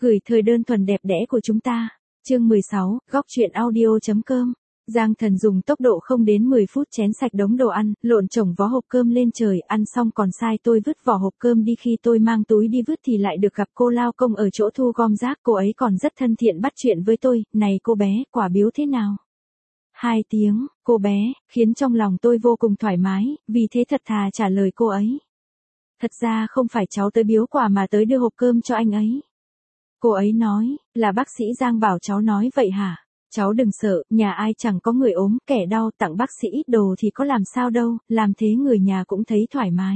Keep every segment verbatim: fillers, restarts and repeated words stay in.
Gửi thời đơn thuần đẹp đẽ của chúng ta. Chương mười sáu, góc truyện audio.com. Giang Thần dùng tốc độ không đến mười phút chén sạch đống đồ ăn, lộn chồng vó hộp cơm lên trời, ăn xong còn sai tôi vứt vỏ hộp cơm đi, khi tôi mang túi đi vứt thì lại được gặp cô lao công ở chỗ thu gom rác, cô ấy còn rất thân thiện bắt chuyện với tôi, này cô bé, quả biếu thế nào? Hai tiếng, cô bé, khiến trong lòng tôi vô cùng thoải mái, vì thế thật thà trả lời cô ấy. Thật ra không phải cháu tới biếu quà mà tới đưa hộp cơm cho anh ấy. Cô ấy nói, là bác sĩ Giang bảo cháu nói vậy hả? Cháu đừng sợ, nhà ai chẳng có người ốm, kẻ đau, tặng bác sĩ ít đồ thì có làm sao đâu, làm thế người nhà cũng thấy thoải mái.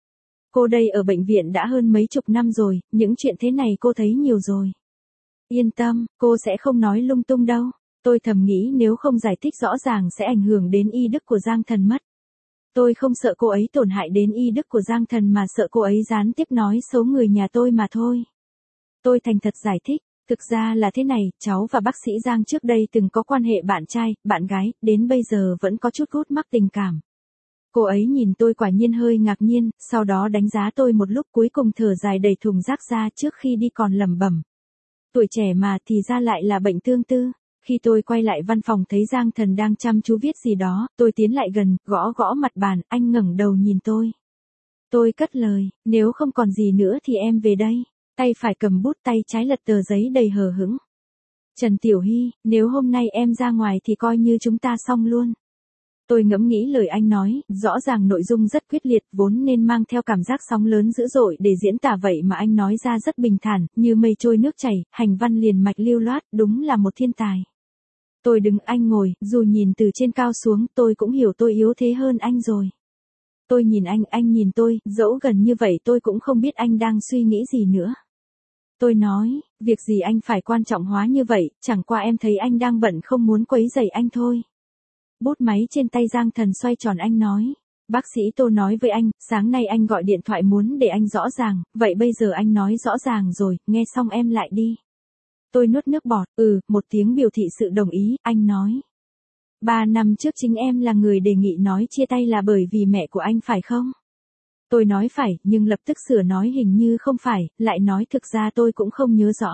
Cô đây ở bệnh viện đã hơn mấy chục năm rồi, những chuyện thế này cô thấy nhiều rồi. Yên tâm, cô sẽ không nói lung tung đâu. Tôi thầm nghĩ nếu không giải thích rõ ràng sẽ ảnh hưởng đến y đức của Giang Thần mất. Tôi không sợ cô ấy tổn hại đến y đức của Giang Thần mà sợ cô ấy gián tiếp nói xấu người nhà tôi mà thôi. Tôi thành thật giải thích, thực ra là thế này, cháu và bác sĩ Giang trước đây từng có quan hệ bạn trai, bạn gái, đến bây giờ vẫn có chút gút mắc tình cảm. Cô ấy nhìn tôi quả nhiên hơi ngạc nhiên, sau đó đánh giá tôi một lúc, cuối cùng thở dài đẩy thùng rác ra, trước khi đi còn lẩm bẩm. Tuổi trẻ mà thì ra lại là bệnh tương tư. Khi tôi quay lại văn phòng thấy Giang Thần đang chăm chú viết gì đó, tôi tiến lại gần, gõ gõ mặt bàn, anh ngẩng đầu nhìn tôi. Tôi cất lời, nếu không còn gì nữa thì em về đây. Tay phải cầm bút, tay trái lật tờ giấy đầy hờ hững. Trần Tiểu Hy, nếu hôm nay em ra ngoài thì coi như chúng ta xong luôn. Tôi ngẫm nghĩ lời anh nói, rõ ràng nội dung rất quyết liệt, vốn nên mang theo cảm giác sóng lớn dữ dội để diễn tả, vậy mà anh nói ra rất bình thản, như mây trôi nước chảy, hành văn liền mạch lưu loát, đúng là một thiên tài. Tôi đứng, anh ngồi, dù nhìn từ trên cao xuống, tôi cũng hiểu tôi yếu thế hơn anh rồi. Tôi nhìn anh, anh nhìn tôi, dẫu gần như vậy tôi cũng không biết anh đang suy nghĩ gì nữa. Tôi nói, việc gì anh phải quan trọng hóa như vậy, chẳng qua em thấy anh đang bận không muốn quấy rầy anh thôi. Bút máy trên tay Giang Thần xoay tròn, anh nói. Bác sĩ Tô nói với anh, sáng nay anh gọi điện thoại muốn để anh rõ ràng, vậy bây giờ anh nói rõ ràng rồi, nghe xong em lại đi. Tôi nuốt nước bọt, ừ, một tiếng biểu thị sự đồng ý, anh nói. Ba năm trước chính em là người đề nghị nói chia tay là bởi vì mẹ của anh phải không? Tôi nói phải, nhưng lập tức sửa nói hình như không phải, lại nói thực ra tôi cũng không nhớ rõ.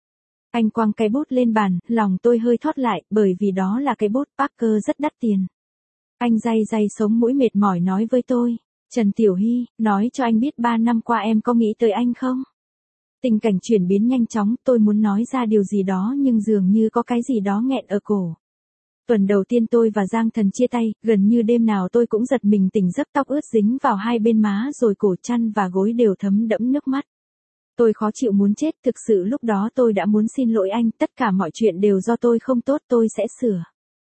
Anh quăng cái bút lên bàn, lòng tôi hơi thót lại, bởi vì đó là cái bút Parker rất đắt tiền. Anh day day sống mũi mệt mỏi nói với tôi, Trần Tiểu Hy, nói cho anh biết ba năm qua em có nghĩ tới anh không? Tình cảnh chuyển biến nhanh chóng, tôi muốn nói ra điều gì đó nhưng dường như có cái gì đó nghẹn ở cổ. Tuần đầu tiên tôi và Giang Thần chia tay, gần như đêm nào tôi cũng giật mình tỉnh giấc, tóc ướt dính vào hai bên má rồi cổ, chăn và gối đều thấm đẫm nước mắt. Tôi khó chịu muốn chết, thực sự lúc đó tôi đã muốn xin lỗi anh, tất cả mọi chuyện đều do tôi không tốt, tôi sẽ sửa.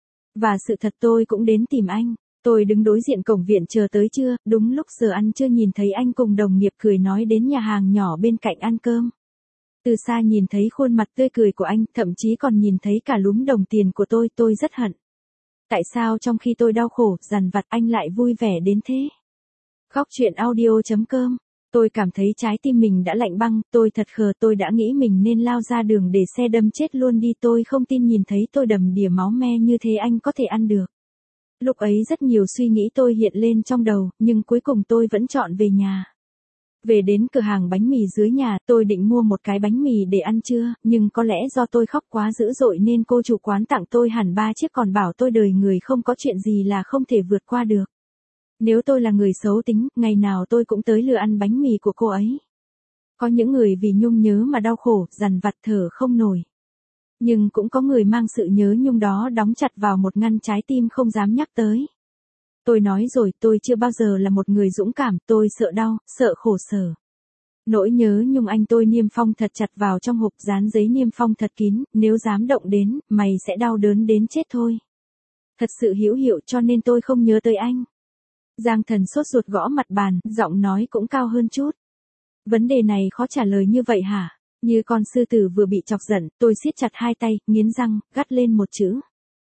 Và sự thật tôi cũng đến tìm anh. Tôi đứng đối diện cổng viện chờ tới trưa, đúng lúc giờ ăn trưa nhìn thấy anh cùng đồng nghiệp cười nói đến nhà hàng nhỏ bên cạnh ăn cơm. Từ xa nhìn thấy khuôn mặt tươi cười của anh, thậm chí còn nhìn thấy cả lúm đồng tiền của tôi, tôi rất hận. Tại sao trong khi tôi đau khổ, dằn vặt anh lại vui vẻ đến thế? Góc truyện audio.com. Tôi cảm thấy trái tim mình đã lạnh băng, tôi thật khờ, tôi đã nghĩ mình nên lao ra đường để xe đâm chết luôn đi, tôi không tin nhìn thấy tôi đầm đìa máu me như thế anh có thể ăn được. Lúc ấy rất nhiều suy nghĩ tôi hiện lên trong đầu, nhưng cuối cùng tôi vẫn chọn về nhà. Về đến cửa hàng bánh mì dưới nhà, tôi định mua một cái bánh mì để ăn trưa, nhưng có lẽ do tôi khóc quá dữ dội nên cô chủ quán tặng tôi hẳn ba chiếc, còn bảo tôi đời người không có chuyện gì là không thể vượt qua được. Nếu tôi là người xấu tính, ngày nào tôi cũng tới lừa ăn bánh mì của cô ấy. Có những người vì nhung nhớ mà đau khổ, dằn vặt thở không nổi. Nhưng cũng có người mang sự nhớ nhung đó đóng chặt vào một ngăn trái tim không dám nhắc tới. Tôi nói rồi, tôi chưa bao giờ là một người dũng cảm, tôi sợ đau, sợ khổ sở. Nỗi nhớ nhung anh tôi niêm phong thật chặt vào trong hộp, dán giấy niêm phong thật kín, nếu dám động đến, mày sẽ đau đớn đến chết thôi. Thật sự hữu hiệu cho nên tôi không nhớ tới anh. Giang Thần sốt ruột gõ mặt bàn, giọng nói cũng cao hơn chút. Vấn đề này khó trả lời như vậy hả? Như con sư tử vừa bị chọc giận, tôi siết chặt hai tay, nghiến răng, gắt lên một chữ.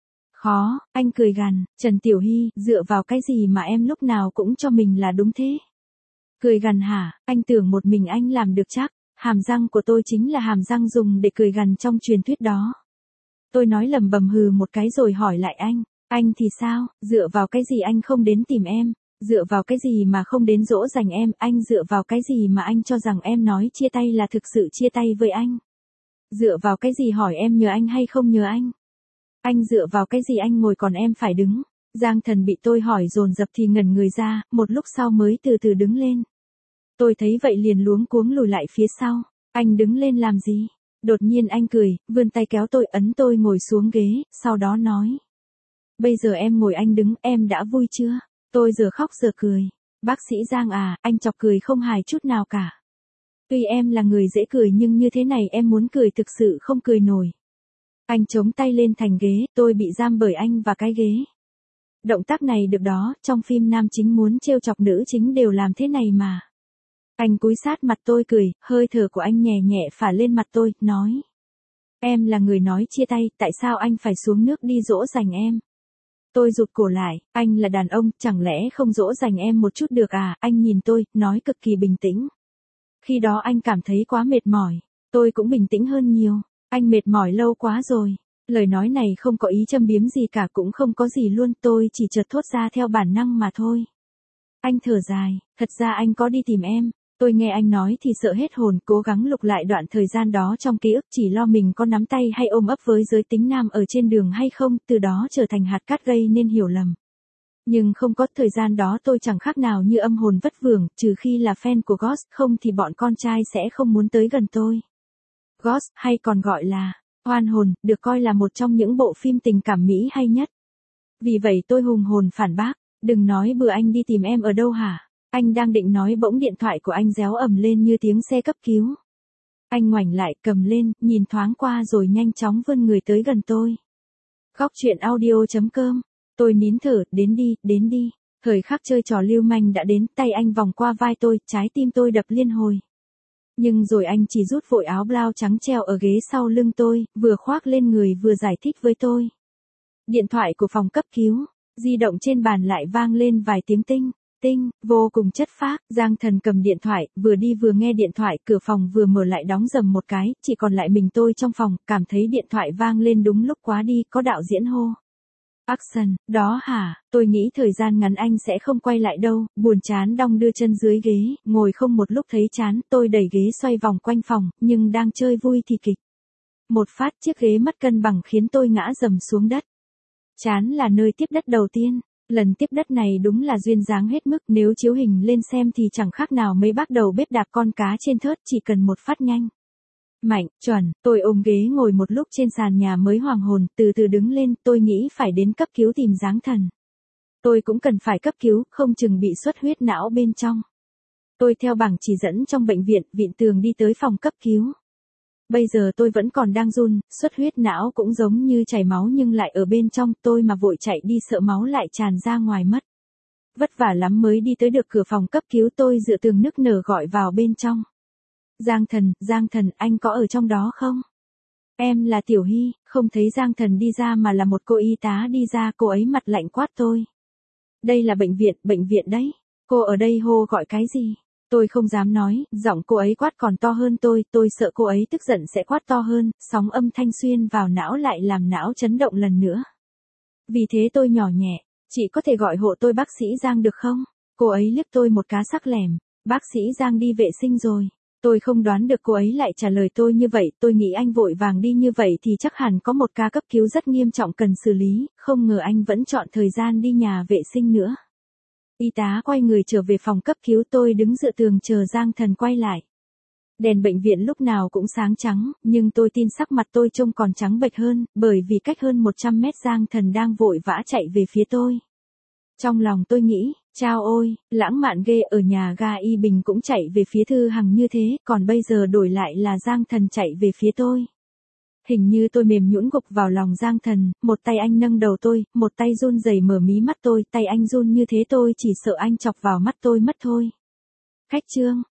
Khó, anh cười gằn, Trần Tiểu Hy, dựa vào cái gì mà em lúc nào cũng cho mình là đúng thế? Cười gằn hả, anh tưởng một mình anh làm được chắc, hàm răng của tôi chính là hàm răng dùng để cười gằn trong truyền thuyết đó. Tôi nói lầm bầm hừ một cái rồi hỏi lại anh, anh thì sao, dựa vào cái gì anh không đến tìm em, dựa vào cái gì mà không đến dỗ dành em, anh dựa vào cái gì mà anh cho rằng em nói chia tay là thực sự chia tay với anh. Dựa vào cái gì hỏi em nhớ anh hay không nhớ anh? Anh dựa vào cái gì anh ngồi còn em phải đứng? Giang Thần bị tôi hỏi dồn dập thì ngẩn người ra, một lúc sau mới từ từ đứng lên. Tôi thấy vậy liền luống cuống lùi lại phía sau. Anh đứng lên làm gì? Đột nhiên anh cười, vươn tay kéo tôi ấn tôi ngồi xuống ghế, sau đó nói. Bây giờ em ngồi anh đứng, em đã vui chưa? Tôi giờ khóc giờ cười. Bác sĩ Giang à, anh chọc cười không hài chút nào cả. Tuy em là người dễ cười nhưng như thế này em muốn cười thực sự không cười nổi. Anh chống tay lên thành ghế, tôi bị giam bởi anh và cái ghế. Động tác này được đó, trong phim nam chính muốn trêu chọc nữ chính đều làm thế này mà. Anh cúi sát mặt tôi cười, hơi thở của anh nhẹ nhẹ phả lên mặt tôi, nói. Em là người nói chia tay, tại sao anh phải xuống nước đi dỗ dành em? Tôi rụt cổ lại, anh là đàn ông, chẳng lẽ không dỗ dành em một chút được à? Anh nhìn tôi, nói cực kỳ bình tĩnh. Khi đó anh cảm thấy quá mệt mỏi, tôi cũng bình tĩnh hơn nhiều. Anh mệt mỏi lâu quá rồi. Lời nói này không có ý châm biếm gì cả cũng không có gì luôn, tôi chỉ chợt thốt ra theo bản năng mà thôi. Anh thở dài, thật ra anh có đi tìm em. Tôi nghe anh nói thì sợ hết hồn, cố gắng lục lại đoạn thời gian đó trong ký ức chỉ lo mình có nắm tay hay ôm ấp với giới tính nam ở trên đường hay không, từ đó trở thành hạt cát gây nên hiểu lầm. Nhưng không có, thời gian đó tôi chẳng khác nào như âm hồn vất vưởng, trừ khi là fan của Ghost, không thì bọn con trai sẽ không muốn tới gần tôi. Ghost, hay còn gọi là Oan hồn, được coi là một trong những bộ phim tình cảm Mỹ hay nhất. Vì vậy tôi hùng hồn phản bác, đừng nói bừa anh đi tìm em ở đâu hả? Anh đang định nói bỗng điện thoại của anh réo ầm lên như tiếng xe cấp cứu. Anh ngoảnh lại, cầm lên, nhìn thoáng qua rồi nhanh chóng vươn người tới gần tôi. Góc truyện audio chấm com. Tôi nín thở, đến đi, đến đi. Thời khắc chơi trò lưu manh đã đến, tay anh vòng qua vai tôi, trái tim tôi đập liên hồi. Nhưng rồi anh chỉ rút vội áo blau trắng treo ở ghế sau lưng tôi, vừa khoác lên người vừa giải thích với tôi. Điện thoại của phòng cấp cứu, di động trên bàn lại vang lên vài tiếng tinh, tinh, vô cùng chất phác. Giang Thần cầm điện thoại, vừa đi vừa nghe điện thoại, cửa phòng vừa mở lại đóng rầm một cái, chỉ còn lại mình tôi trong phòng, cảm thấy điện thoại vang lên đúng lúc quá đi, có đạo diễn hô. Action, đó hả, tôi nghĩ thời gian ngắn anh sẽ không quay lại đâu, buồn chán đong đưa chân dưới ghế, ngồi không một lúc thấy chán, tôi đẩy ghế xoay vòng quanh phòng, nhưng đang chơi vui thì kịch. Một phát chiếc ghế mất cân bằng khiến tôi ngã rầm xuống đất. Chán là nơi tiếp đất đầu tiên, lần tiếp đất này đúng là duyên dáng hết mức, nếu chiếu hình lên xem thì chẳng khác nào mấy bác đầu bếp đạp con cá trên thớt, chỉ cần một phát nhanh. Mạnh, chuẩn, tôi ôm ghế ngồi một lúc trên sàn nhà mới hoàng hồn, từ từ đứng lên, tôi nghĩ phải đến cấp cứu tìm Giang Thần. Tôi cũng cần phải cấp cứu, không chừng bị xuất huyết não bên trong. Tôi theo bảng chỉ dẫn trong bệnh viện, vịn tường đi tới phòng cấp cứu. Bây giờ tôi vẫn còn đang run, xuất huyết não cũng giống như chảy máu nhưng lại ở bên trong, tôi mà vội chạy đi sợ máu lại tràn ra ngoài mất. Vất vả lắm mới đi tới được cửa phòng cấp cứu, tôi dựa tường nức nở gọi vào bên trong. Giang Thần, Giang Thần, anh có ở trong đó không? Em là Tiểu Hy, không thấy Giang Thần đi ra mà là một cô y tá đi ra, cô ấy mặt lạnh quát tôi. Đây là bệnh viện, bệnh viện đấy. Cô ở đây hô gọi cái gì? Tôi không dám nói, giọng cô ấy quát còn to hơn tôi, tôi sợ cô ấy tức giận sẽ quát to hơn, sóng âm thanh xuyên vào não lại làm não chấn động lần nữa. Vì thế tôi nhỏ nhẹ, chị có thể gọi hộ tôi bác sĩ Giang được không? Cô ấy liếc tôi một cái sắc lẻm, bác sĩ Giang đi vệ sinh rồi. Tôi không đoán được cô ấy lại trả lời tôi như vậy, tôi nghĩ anh vội vàng đi như vậy thì chắc hẳn có một ca cấp cứu rất nghiêm trọng cần xử lý, không ngờ anh vẫn chọn thời gian đi nhà vệ sinh nữa. Y tá quay người trở về phòng cấp cứu, tôi đứng dựa tường chờ Giang Thần quay lại. Đèn bệnh viện lúc nào cũng sáng trắng, nhưng tôi tin sắc mặt tôi trông còn trắng bệch hơn, bởi vì cách hơn một trăm mét Giang Thần đang vội vã chạy về phía tôi. Trong lòng tôi nghĩ, chao ôi, lãng mạn ghê, ở nhà ga Y Bình cũng chạy về phía Thư Hằng như thế, còn bây giờ đổi lại là Giang Thần chạy về phía tôi. Hình như tôi mềm nhũn gục vào lòng Giang Thần, một tay anh nâng đầu tôi, một tay run rẩy mở mí mắt tôi, tay anh run như thế tôi chỉ sợ anh chọc vào mắt tôi mất thôi. Khách trương,